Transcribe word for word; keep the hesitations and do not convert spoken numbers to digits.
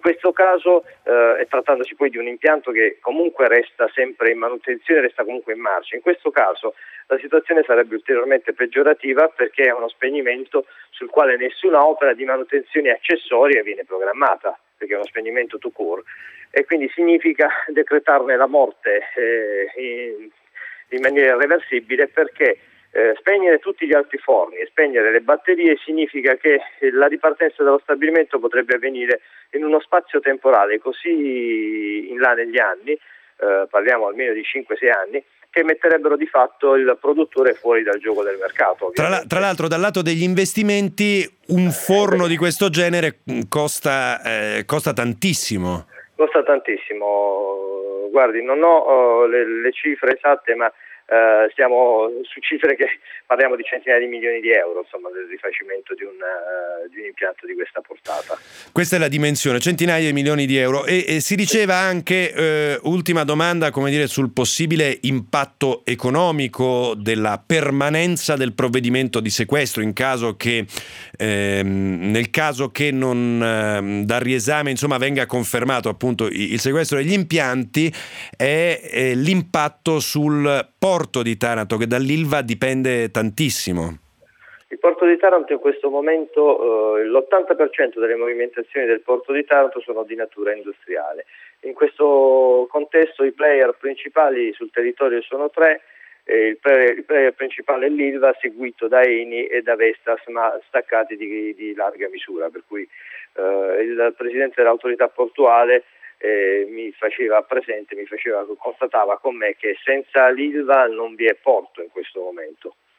questo caso, eh, e trattandosi poi di un impianto che comunque resta sempre in manutenzione, resta comunque in marcia, in questo caso la situazione sarebbe ulteriormente peggiorativa perché è uno spegnimento sul quale nessuna opera di manutenzione accessoria viene programmata, perché è uno spegnimento tout court, e quindi significa decretarne la morte eh, in, in maniera irreversibile, perché eh, spegnere tutti gli altri forni e spegnere le batterie significa che la ripartenza dello stabilimento potrebbe avvenire in uno spazio temporale così in là negli anni, eh, parliamo almeno di cinque sei anni, che metterebbero di fatto il produttore fuori dal gioco del mercato. Tra, la, tra l'altro, dal lato degli investimenti, un forno di questo genere costa, eh, costa tantissimo. Costa tantissimo, guardi, non ho uh, le, le cifre esatte, ma uh, siamo su cifre che parliamo di centinaia di milioni di euro, insomma, del rifacimento di un, uh, di un impianto di questa portata. Questa è la dimensione, centinaia di milioni di euro. E, e si diceva anche, eh, ultima domanda, come dire, sul possibile impatto economico della permanenza del provvedimento di sequestro in caso che, ehm, nel caso che non eh, dal riesame, insomma, venga confermato appunto il, il sequestro degli impianti, è, è l'impatto sul porto di Taranto, che dall'Ilva dipende tantissimo. Il porto di Taranto in questo momento, eh, l'ottanta per cento delle movimentazioni del porto di Taranto sono di natura industriale. In questo contesto i player principali sul territorio sono tre, eh, il, player, il player principale è l'Ilva, seguito da Eni e da Vestas, ma staccati di, di larga misura, per cui eh, il presidente dell'autorità portuale eh, mi faceva presente, mi faceva, constatava con me che senza l'Ilva non vi è porto in questo momento.